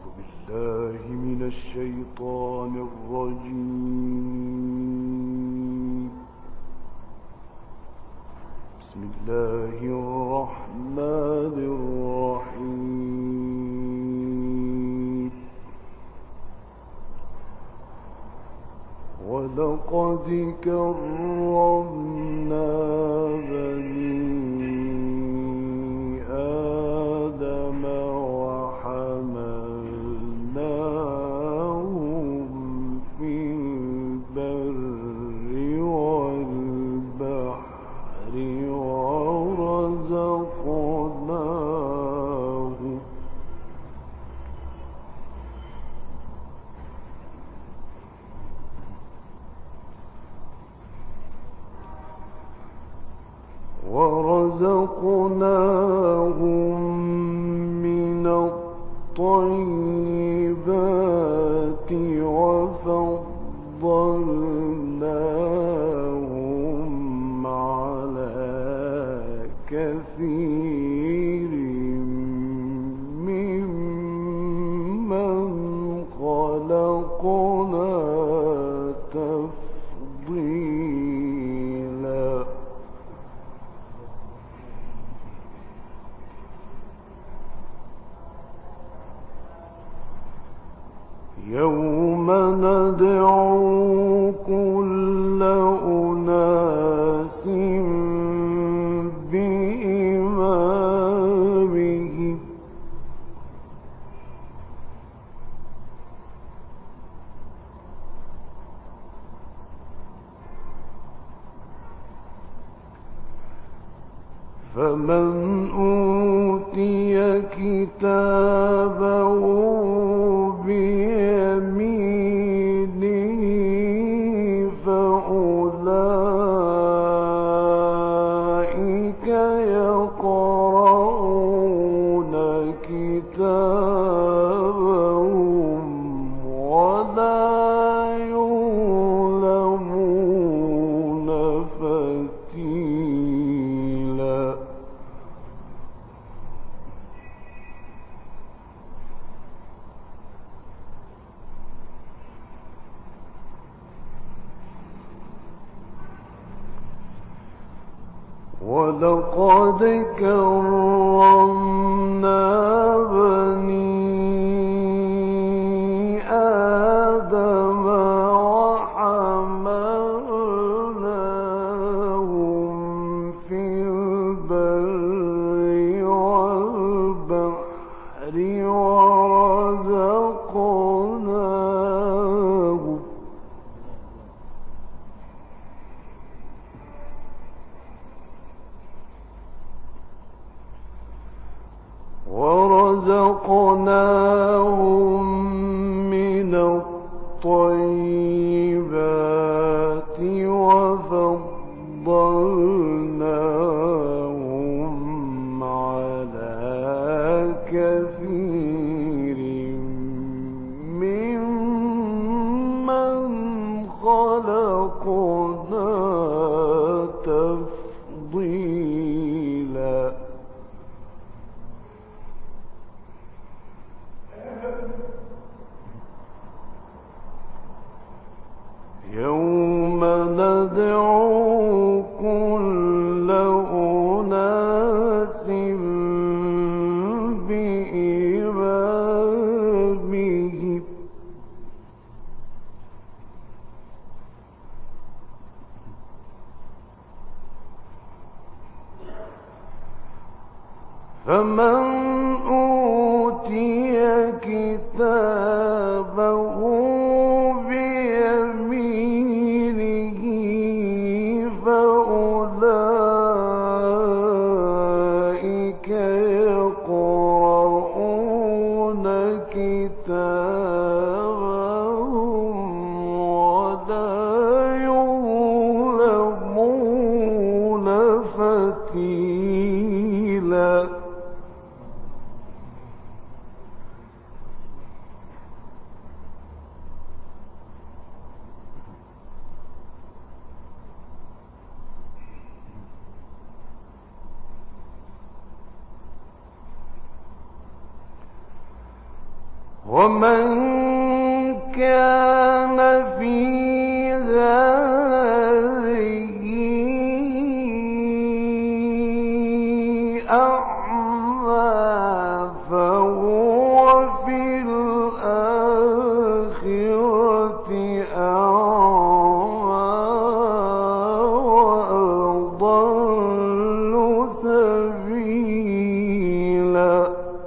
بالله من الشيطان الرجيم. بسم الله الرحمن الرحيم. ولقد كرمنا بني آدم وحملناهم في البر والبحر ورزقناهم من الطيبات وفضلناهم على كثير ممن خلقنا تفضيلا. يوم ندعو كل أناس بإمامهم فمن أوتي كتابه بيمينه فأولئك يقرؤون كتابهم ولا يظلمون فتيلا. ولقد كرمنا بني آدم وحملناهم في البر والبحر ورزقناهم من الطيبات وفضلناهم على كثير ممن خلقنا تفضيلا. يوم ندعو كل أناس بإمامهم فمن أوتي كتابه بيمينه فأولئك يقرؤون كتابهم ولا يظلمون فتيلا. ومن كان في هذه أعمى فهو في الآخرة أعمى وأضل سبيلا.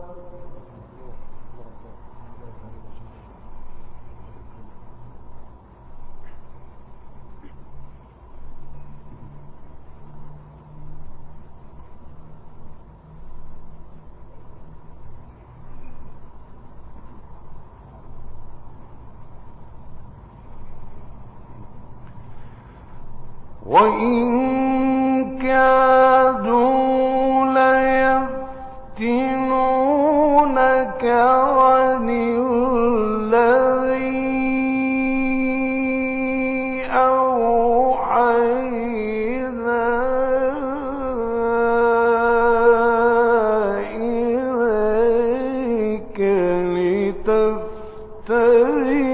وإن كادوا ليفتنونك عن الذي أوحينا إليك لتفتري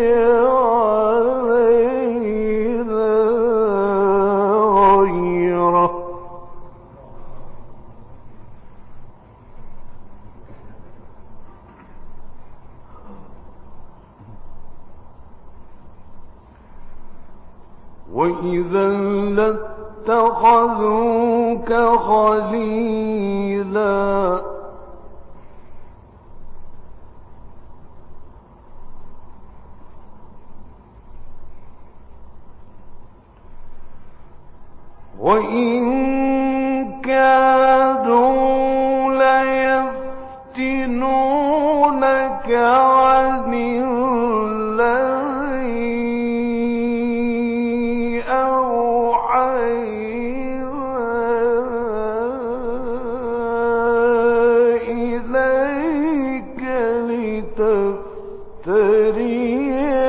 وإذا لاتخذوك خليلا. وإن كادوا ليفتنونك عن الذي أوحينا إليك لتفتري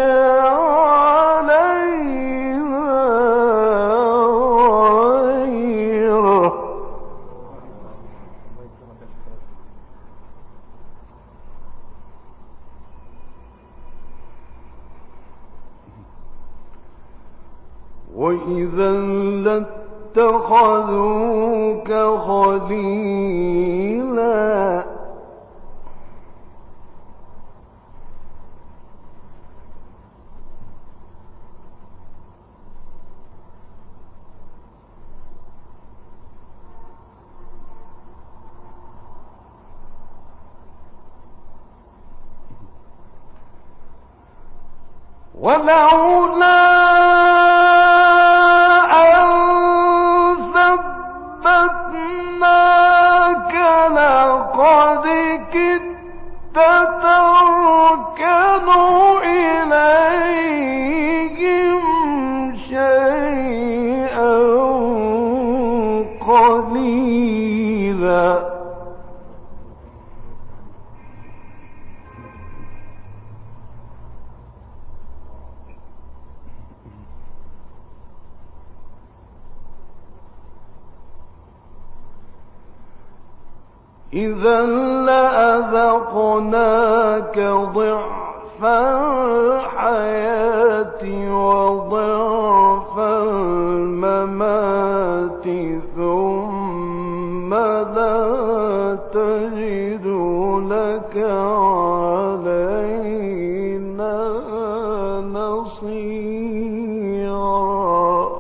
وإذا لاتخذوك خليلا. ولولا أن ثبتناك لقد كدت تركن إليهم شيئا قليلا. إذا لأذقناك ضعف الحياة وضعف الممات ثم لا تجد لك علينا نصيرا.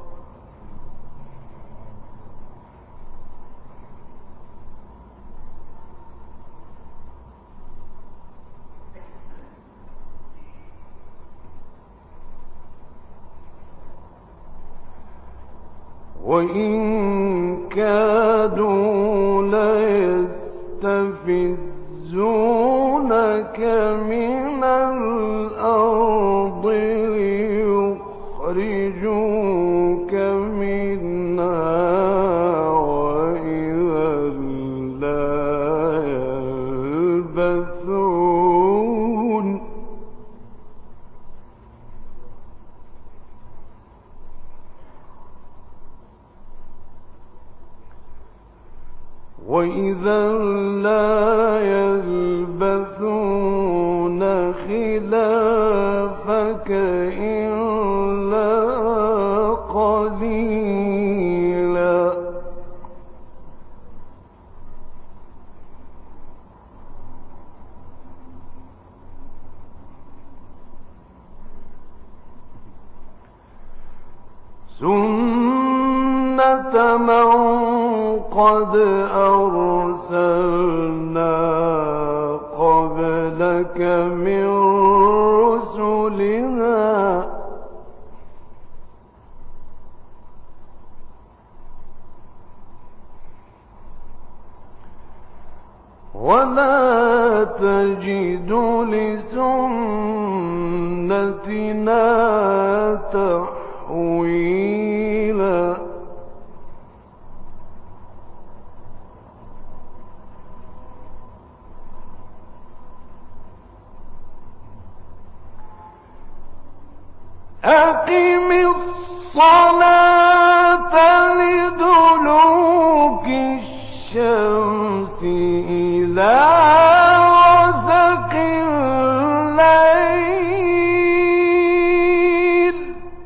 وإن كادوا ليستفزونك من الأرض ليخرجوك منها وإذا لا يلبثون وإذا لا يلبثون سُنَّةَ مَن قَدْ أَرْسَلْنَا قَبْلَكَ مِن رُّسُلِنَا وَلَا تَجِدُ لِسُنَّتِنَا تَحْوِيلًا أقم الصلاة لدلوك الشمس إلى غسق الليل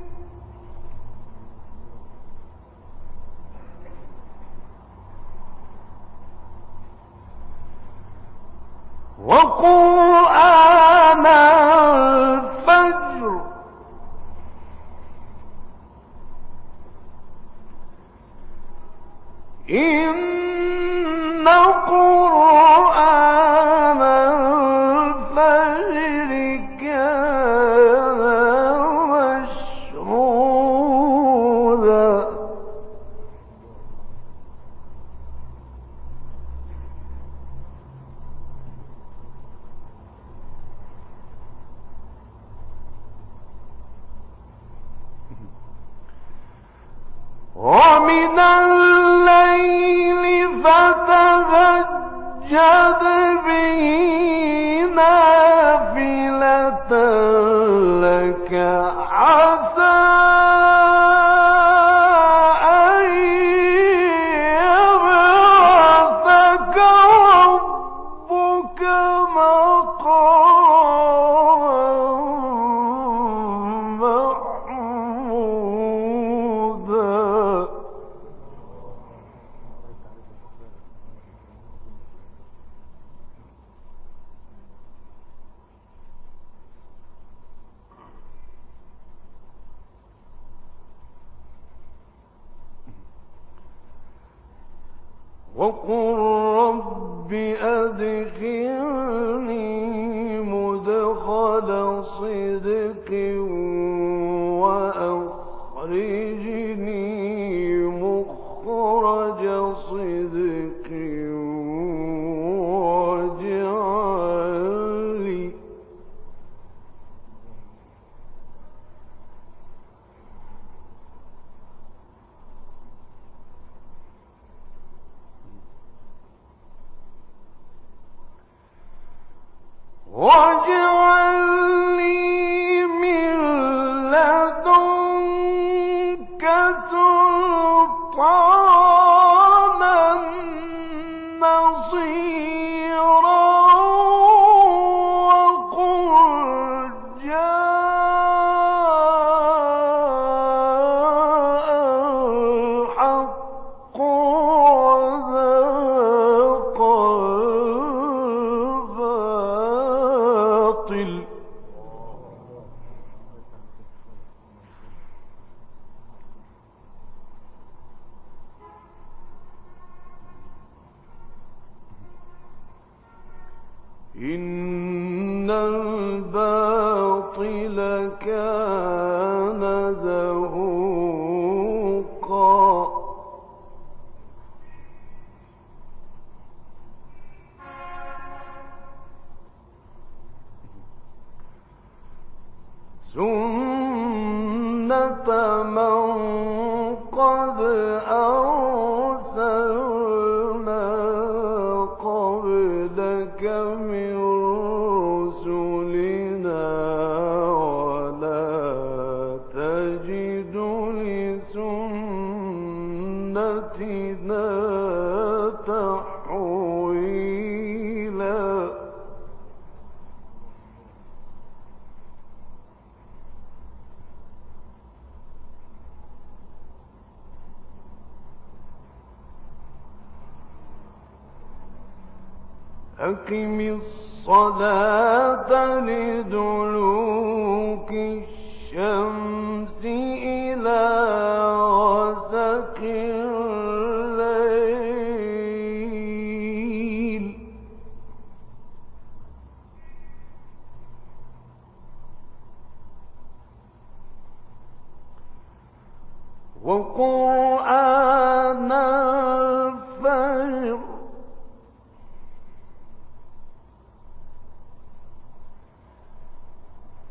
وقرآن الفجر إن قرآن الفجر كان مشهودا ومن الليل فتهجد به نافلة لك عسى أن يبعثك ربك مقاما محمودا وقل رب أدخلني مدخل صدق وأخرجني مخرج صدق واجعل لي من لدنك سلطانا نصيرا وقل جاء الحق وزهق الباطل إن الباطل كان زهوقا سنة من قد أرسلنا قبلك من رسلنا ولا تجد لسنتنا تحويلا أقم الصلاة لدلوك الشمس إلى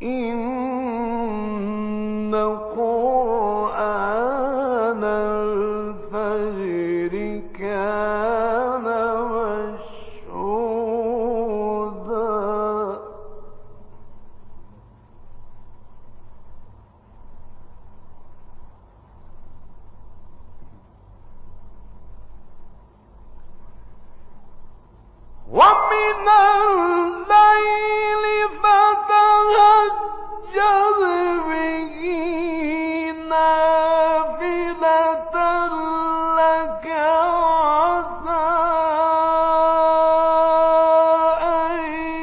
إن قرآن الفجر كان مشهودا ومن الليل فتهجد به نافلة لك عسى أن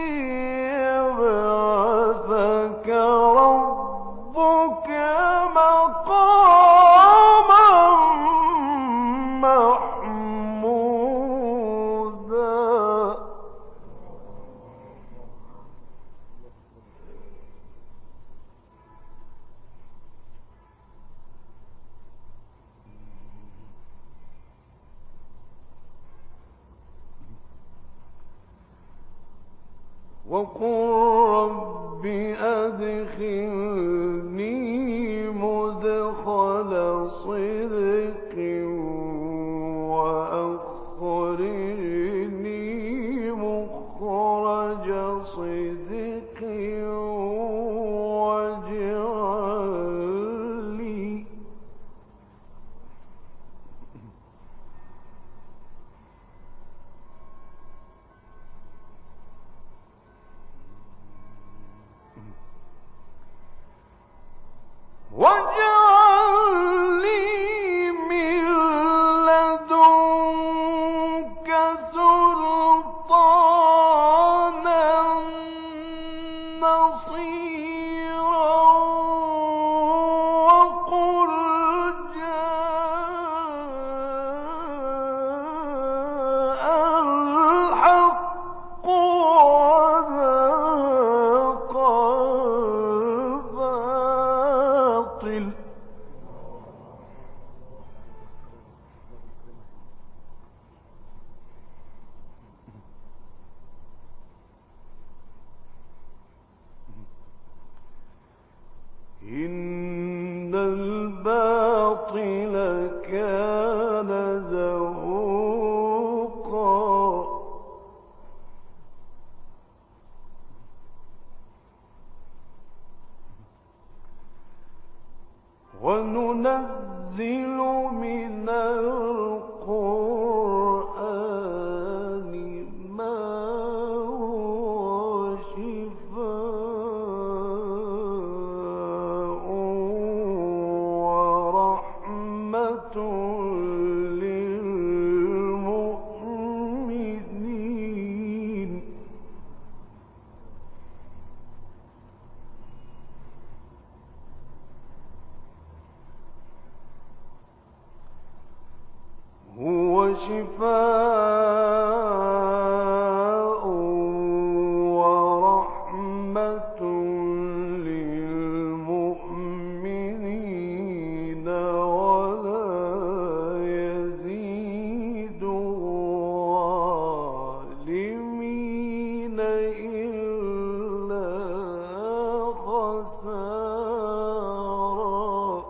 يبعثك ربك مقاما محمودا وقل رب أدخلني مدخل صدق وأخرجني مخرج صدق واجعل لي من لدنك سلطانا نصيرا وقل جاء الحق وزهق الباطل إن الباطل كان زهوقا وننزل من القرآن ما هو شفاء ورحمة للمؤمنين هو شفاء ورحمة للمؤمنين ولا يزيد الظالمين إلا خسارا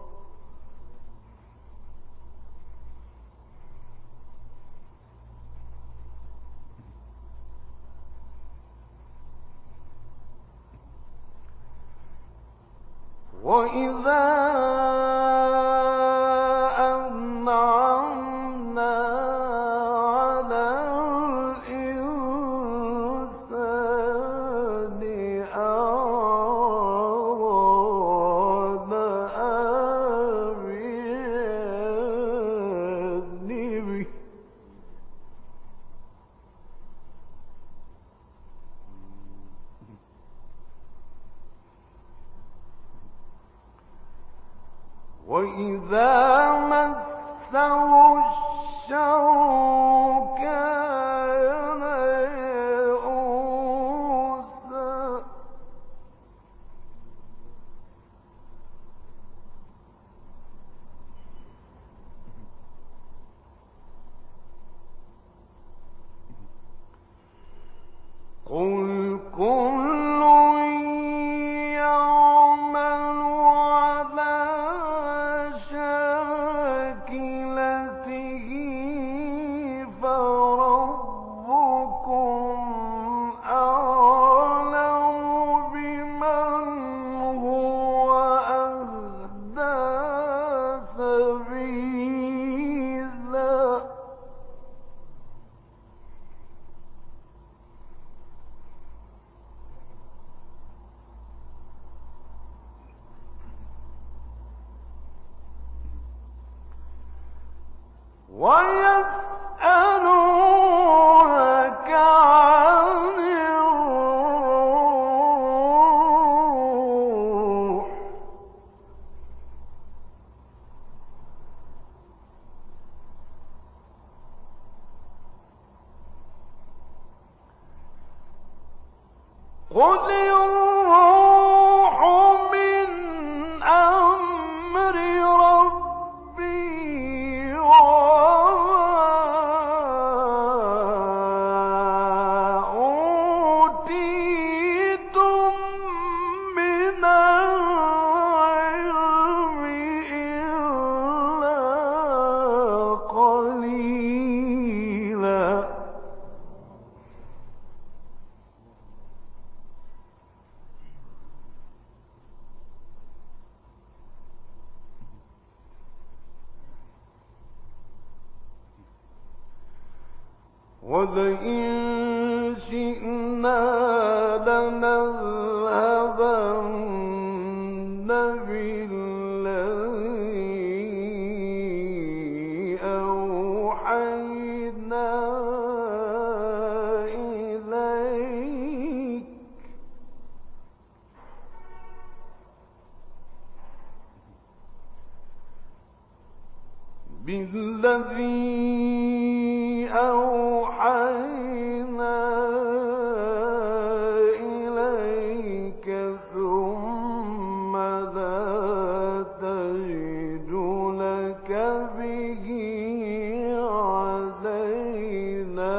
وإذا أنعمنا على الإنسان أعرض بجانبه وإذا مسه الشر كان يئوسا قل كل ويسألونك عن الروح قل الروح من أمر ربي وما أوتيتم من العلم إلا قليلا ولئن شئنا لنذهبن بالذي أوحينا إليك ثم لا تجد لك به علينا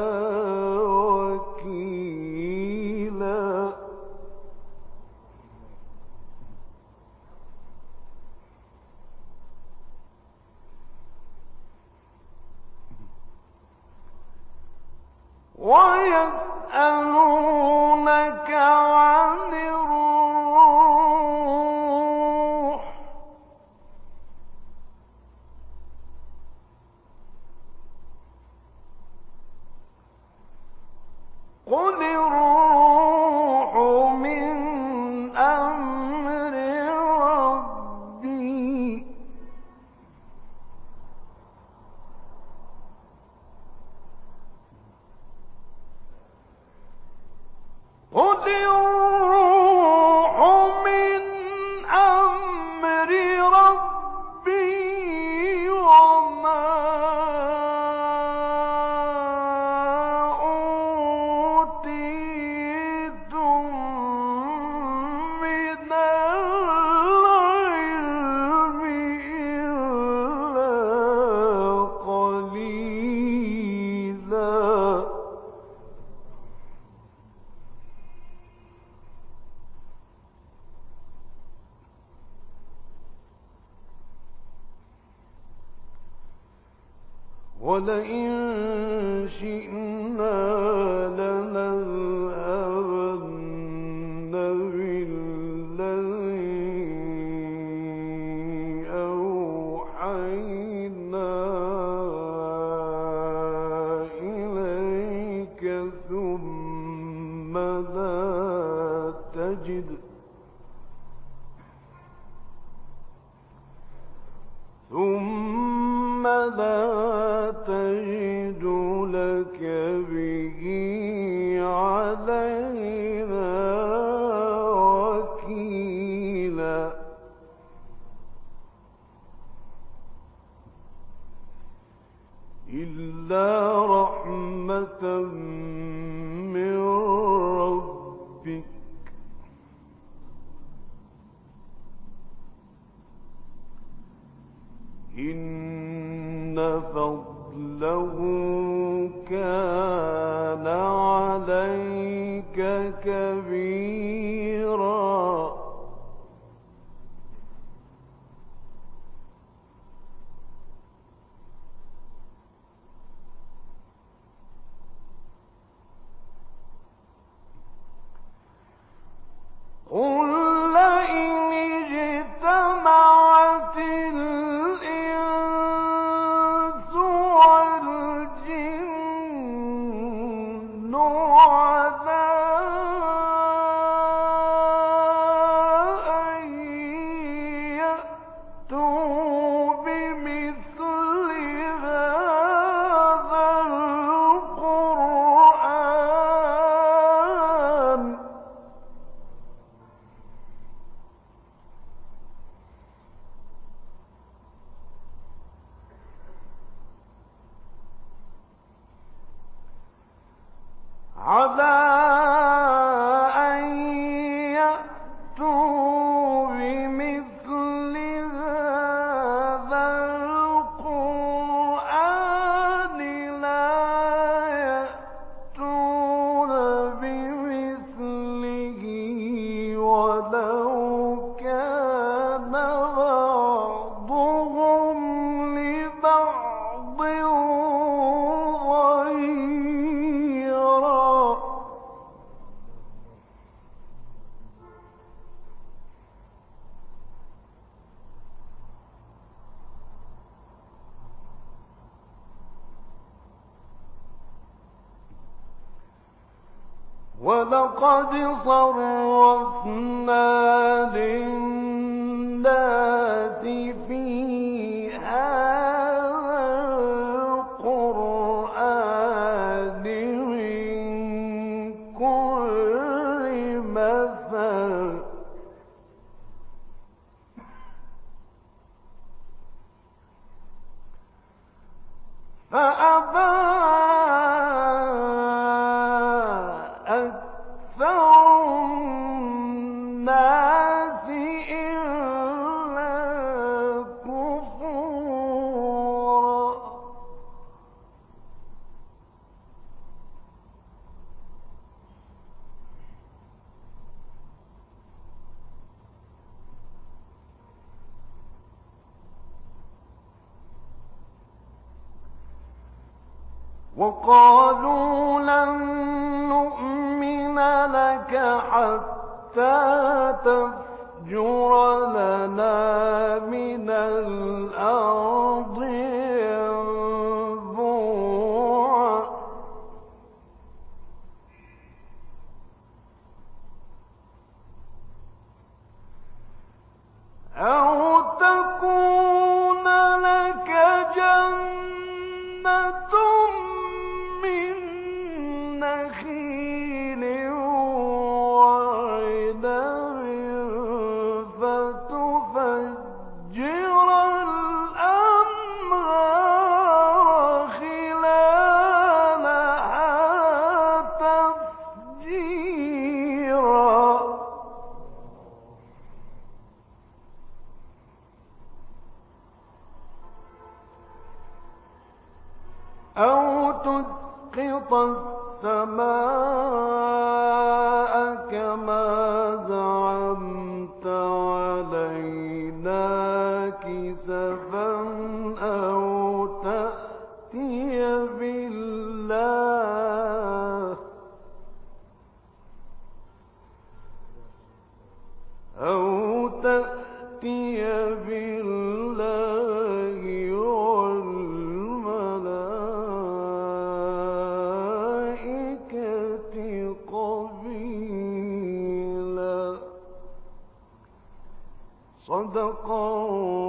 وكيلا ويسألونك عن الروح قل الروح من أمر ربي قل الروح من أمر ربي وما أوتيتم من العلم إلا قليلا ولئن شئنا لنذهبن بالذي أوحينا إليك ثم لا تجد لك به علينا وكيلا إلا رحمة من ربك إن فضله كان عليك كبيرا قل لئن اجتمعت الإنس والجن على أن يأتوا بمثل هذا ولقد صرفنا للناس في هذا القرآن من كل مثل فأبى أكثر الناس إلا كفورا وقالوا لن نؤمن لك حتى تفجر لنا من الأرض ينبوعا أو تكون لك جنة من نخيل وعنب فتفجر الأنهار خلالها تفجيرا أو تسقط السماء كما زعمت علينا كسفا أو تأتي بالله والملائكة قبيلا صدق